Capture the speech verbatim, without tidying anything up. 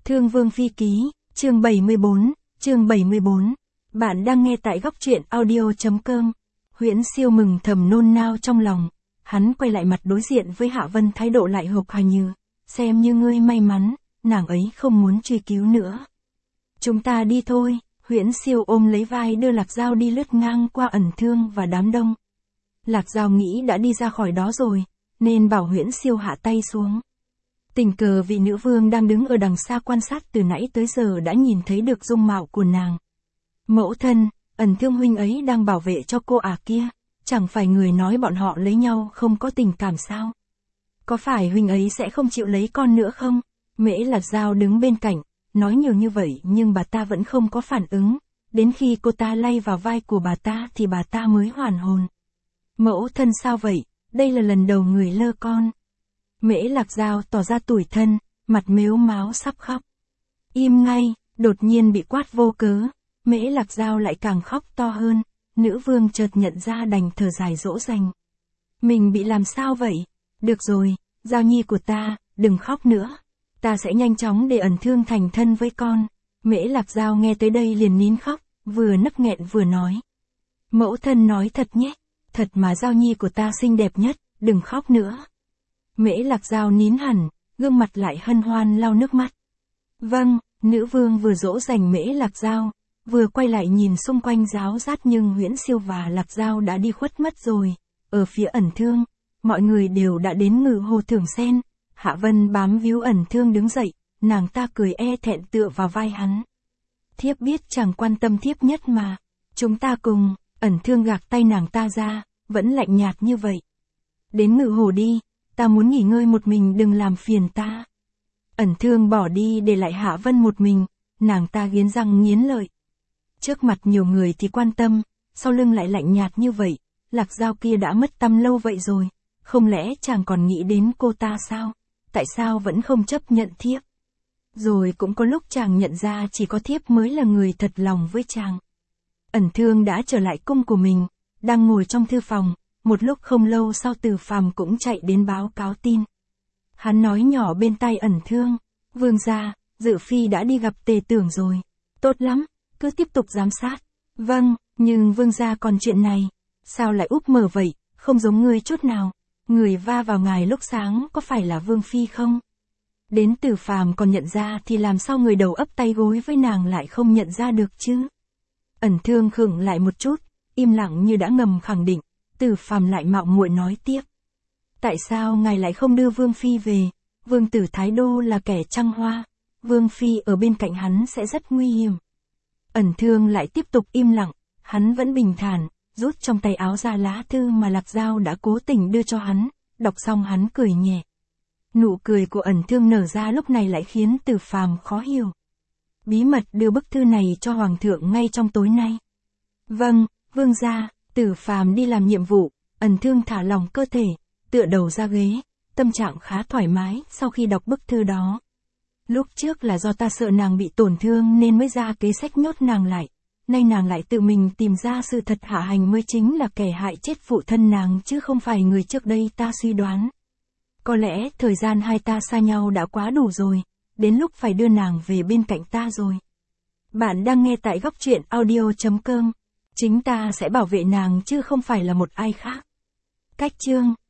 Thương Vương Phi Ký, chương bảy mươi bốn, chương bảy mươi bốn. Bạn đang nghe tại góc truyện audio.com. Huyễn Siêu mừng thầm nôn nao trong lòng. Hắn quay lại mặt đối diện với Hạ Vân, thái độ lại hộc hài như, xem như ngươi may mắn, nàng ấy không muốn truy cứu nữa. Chúng ta đi thôi. Huyễn Siêu ôm lấy vai đưa Lạc Dao đi lướt ngang qua Ẩn Thương và đám đông. Lạc Dao nghĩ đã đi ra khỏi đó rồi, nên bảo Huyễn Siêu hạ tay xuống. Tình cờ vị nữ vương đang đứng ở đằng xa quan sát từ nãy tới giờ đã nhìn thấy được dung mạo của nàng. Mẫu thân, Ẩn Thương huynh ấy đang bảo vệ cho cô à kia, chẳng phải người nói bọn họ lấy nhau không có tình cảm sao? Có phải huynh ấy sẽ không chịu lấy con nữa không? Mễ Lạc Dao đứng bên cạnh, nói nhiều như vậy nhưng bà ta vẫn không có phản ứng, đến khi cô ta lay vào vai của bà ta thì bà ta mới hoàn hồn. Mẫu thân sao vậy, đây là lần đầu người lơ con. Mễ Lạc Dao tỏ ra tủi thân, mặt mếu máo sắp khóc. Im ngay, đột nhiên bị quát vô cớ, Mễ Lạc Dao lại càng khóc to hơn, nữ vương chợt nhận ra đành thở dài dỗ dành. Mình bị làm sao vậy? Được rồi, Dao nhi của ta, đừng khóc nữa. Ta sẽ nhanh chóng để Ẩn Thương thành thân với con. Mễ Lạc Dao nghe tới đây liền nín khóc, vừa nấc nghẹn vừa nói. Mẫu thân nói thật nhé, thật mà Dao nhi của ta xinh đẹp nhất, đừng khóc nữa. Mễ Lạc Dao nín hẳn, gương mặt lại hân hoan lau nước mắt. Vâng, nữ vương vừa dỗ dành Mễ Lạc Dao, vừa quay lại nhìn xung quanh ráo rát nhưng Huyễn Siêu và Lạc Dao đã đi khuất mất rồi. Ở phía Ẩn Thương, mọi người đều đã đến Ngự Hồ Thưởng Sen. Hạ Vân bám víu Ẩn Thương đứng dậy, nàng ta cười e thẹn tựa vào vai hắn. Thiếp biết chàng quan tâm thiếp nhất mà. Chúng ta cùng. Ẩn Thương gạt tay nàng ta ra, vẫn lạnh nhạt như vậy. Đến Ngự Hồ đi, ta muốn nghỉ ngơi một mình, đừng làm phiền ta. Ẩn Thương bỏ đi để lại Hạ Vân một mình, nàng ta nghiến răng nghiến lợi. Trước mặt nhiều người thì quan tâm, sau lưng lại lạnh nhạt như vậy, Lạc Dao kia đã mất tăm lâu vậy rồi, không lẽ chàng còn nghĩ đến cô ta sao? Tại sao vẫn không chấp nhận thiếp? Rồi cũng có lúc chàng nhận ra chỉ có thiếp mới là người thật lòng với chàng. Ẩn Thương đã trở lại cung của mình, đang ngồi trong thư phòng, một lúc không lâu sau Từ Phàm cũng chạy đến báo cáo tin. Hắn nói nhỏ bên tai Ẩn Thương, vương gia, Dự Phi đã đi gặp Tề Tưởng rồi. Tốt lắm, cứ tiếp tục giám sát. Vâng, nhưng vương gia còn chuyện này, sao lại úp mở vậy, không giống ngươi chút nào. Người va vào ngài lúc sáng có phải là Vương Phi không? Đến Từ Phàm còn nhận ra thì làm sao người đầu ấp tay gối với nàng lại không nhận ra được chứ? Ẩn Thương khựng lại một chút, im lặng như đã ngầm khẳng định, Từ Phàm lại mạo muội nói tiếp. Tại sao ngài lại không đưa Vương Phi về? Vương tử Thái Đô là kẻ trăng hoa, Vương Phi ở bên cạnh hắn sẽ rất nguy hiểm. Ẩn Thương lại tiếp tục im lặng, hắn vẫn bình thản, rút trong tay áo ra lá thư mà Lạc Dao đã cố tình đưa cho hắn, đọc xong hắn cười nhẹ. Nụ cười của Ẩn Thương nở ra lúc này lại khiến Từ Phàm khó hiểu. Bí mật đưa bức thư này cho Hoàng thượng ngay trong tối nay. Vâng, vương gia. Từ Phàm đi làm nhiệm vụ, Ẩn Thương thả lỏng cơ thể, tựa đầu ra ghế, tâm trạng khá thoải mái sau khi đọc bức thư đó. Lúc trước là do ta sợ nàng bị tổn thương nên mới ra kế sách nhốt nàng lại. Nay nàng lại tự mình tìm ra sự thật, Hạ Hành mới chính là kẻ hại chết phụ thân nàng chứ không phải người trước đây ta suy đoán. Có lẽ thời gian hai ta xa nhau đã quá đủ rồi, đến lúc phải đưa nàng về bên cạnh ta rồi. Bạn đang nghe tại góc truyện audio.com. Chính ta sẽ bảo vệ nàng chứ không phải là một ai khác. Cách chương